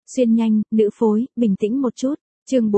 Xuyên nhanh, nữ phối, bình tĩnh một chút. Chương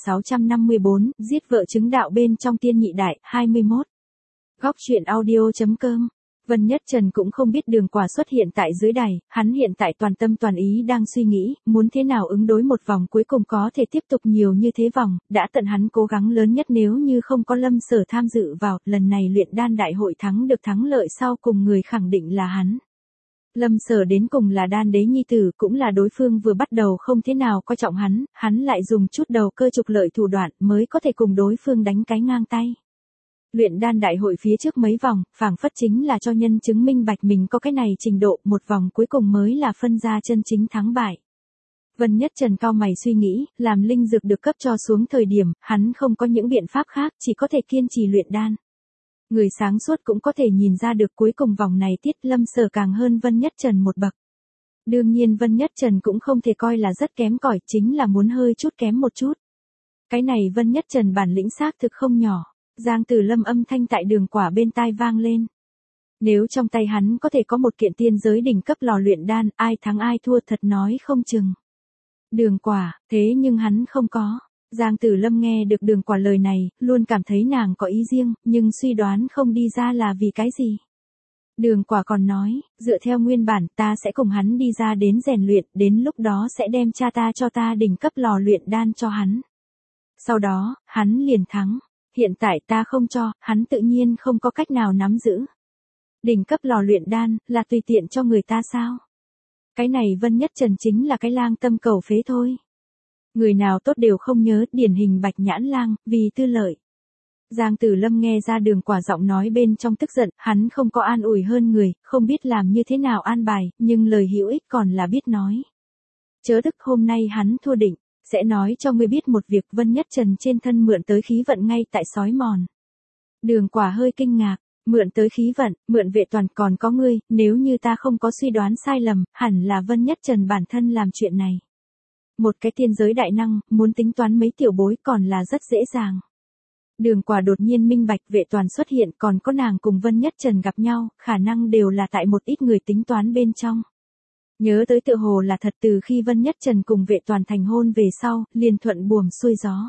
4654, giết vợ chứng đạo bên trong tiên nhị đại, 21. Góc truyện audio.com. Vân Nhất Trần cũng không biết Đường Quả xuất hiện tại dưới đài, hắn hiện tại toàn tâm toàn ý đang suy nghĩ, muốn thế nào ứng đối một vòng cuối cùng có thể tiếp tục nhiều như thế vòng, đã tận hắn cố gắng lớn nhất nếu như không có Lâm Sở tham dự vào, lần này luyện đan đại hội thắng được thắng lợi sau cùng người khẳng định là hắn. Lâm Sở đến cùng là đan đế nhi tử, cũng là đối phương vừa bắt đầu không thế nào coi trọng hắn lại dùng chút đầu cơ trục lợi thủ đoạn mới có thể cùng đối phương đánh cái ngang tay. Luyện đan đại hội phía trước mấy vòng, phảng phất chính là cho nhân chứng minh bạch mình có cái này trình độ, một vòng cuối cùng mới là phân ra chân chính thắng bại. Vân Nhất Trần cao mày suy nghĩ, làm linh dược được cấp cho xuống thời điểm, hắn không có những biện pháp khác, chỉ có thể kiên trì luyện đan. Người sáng suốt cũng có thể nhìn ra được cuối cùng vòng này Tiết Lâm Sở càng hơn Vân Nhất Trần một bậc. Đương nhiên Vân Nhất Trần cũng không thể coi là rất kém cỏi, chính là muốn hơi chút kém một chút. Cái này Vân Nhất Trần bản lĩnh xác thực không nhỏ. Giang Tử Lâm âm thanh tại Đường Quả bên tai vang lên. Nếu trong tay hắn có thể có một kiện tiên giới đỉnh cấp lò luyện đan, ai thắng ai thua thật nói không chừng. Đường Quả, thế nhưng hắn không có. Giang Tử Lâm nghe được Đường Quả lời này, luôn cảm thấy nàng có ý riêng, nhưng suy đoán không đi ra là vì cái gì. Đường Quả còn nói, dựa theo nguyên bản ta sẽ cùng hắn đi ra đến rèn luyện, đến lúc đó sẽ đem cha ta cho ta đỉnh cấp lò luyện đan cho hắn. Sau đó, hắn liền thắng. Hiện tại ta không cho, hắn tự nhiên không có cách nào nắm giữ. Đỉnh cấp lò luyện đan, là tùy tiện cho người ta sao? Cái này Vân Nhất Trần chính là cái lang tâm cầu phế thôi. Người nào tốt đều không nhớ, điển hình Bạch Nhãn Lang, vì tư lợi. Giang Tử Lâm nghe ra Đường Quả giọng nói bên trong tức giận, hắn không có an ủi hơn người, không biết làm như thế nào an bài, nhưng lời hữu ích còn là biết nói. Chớ đức hôm nay hắn thua định. Sẽ nói cho ngươi biết một việc, Vân Nhất Trần trên thân mượn tới khí vận ngay tại sói mòn. Đường Quả hơi kinh ngạc, mượn tới khí vận, mượn vệ toàn còn có ngươi, nếu như ta không có suy đoán sai lầm, hẳn là Vân Nhất Trần bản thân làm chuyện này. Một cái tiên giới đại năng, muốn tính toán mấy tiểu bối còn là rất dễ dàng. Đường Quả đột nhiên minh bạch vệ toàn xuất hiện còn có nàng cùng Vân Nhất Trần gặp nhau, khả năng đều là tại một ít người tính toán bên trong. Nhớ tới tựa hồ là thật từ khi Vân Nhất Trần cùng vệ toàn thành hôn về sau, liền thuận buồm xuôi gió.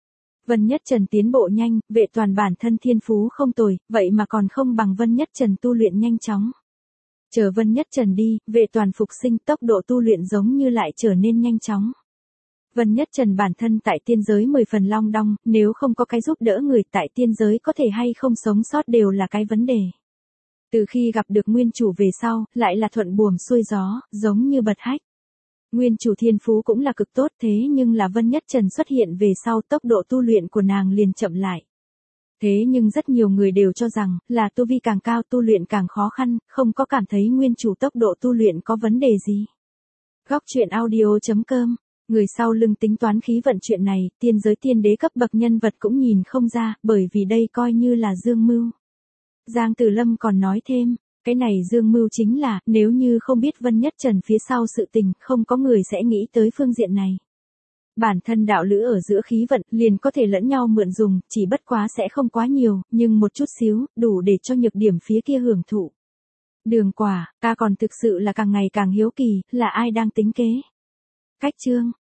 Vân Nhất Trần tiến bộ nhanh, vệ toàn bản thân thiên phú không tồi, vậy mà còn không bằng Vân Nhất Trần tu luyện nhanh chóng. Chờ Vân Nhất Trần đi, vệ toàn phục sinh tốc độ tu luyện giống như lại trở nên nhanh chóng. Vân Nhất Trần bản thân tại tiên giới 10 phần long đong, nếu không có cái giúp đỡ người tại tiên giới có thể hay không sống sót đều là cái vấn đề. Từ khi gặp được nguyên chủ về sau, lại là thuận buồm xuôi gió, giống như bật hách. Nguyên chủ thiên phú cũng là cực tốt thế nhưng là Vân Nhất Trần xuất hiện về sau tốc độ tu luyện của nàng liền chậm lại. Thế nhưng rất nhiều người đều cho rằng là tu vi càng cao tu luyện càng khó khăn, không có cảm thấy nguyên chủ tốc độ tu luyện có vấn đề gì. Góc truyện audio.com. Người sau lưng tính toán khí vận chuyện này, tiên giới tiên đế cấp bậc nhân vật cũng nhìn không ra, bởi vì đây coi như là dương mưu. Giang Tử Lâm còn nói thêm, cái này dương mưu chính là, nếu như không biết Vân Nhất Trần phía sau sự tình, không có người sẽ nghĩ tới phương diện này. Bản thân đạo lữ ở giữa khí vận, liền có thể lẫn nhau mượn dùng, chỉ bất quá sẽ không quá nhiều, nhưng một chút xíu, đủ để cho nhược điểm phía kia hưởng thụ. Đường Quả, ta còn thực sự là càng ngày càng hiếu kỳ, là ai đang tính kế. Cách chương.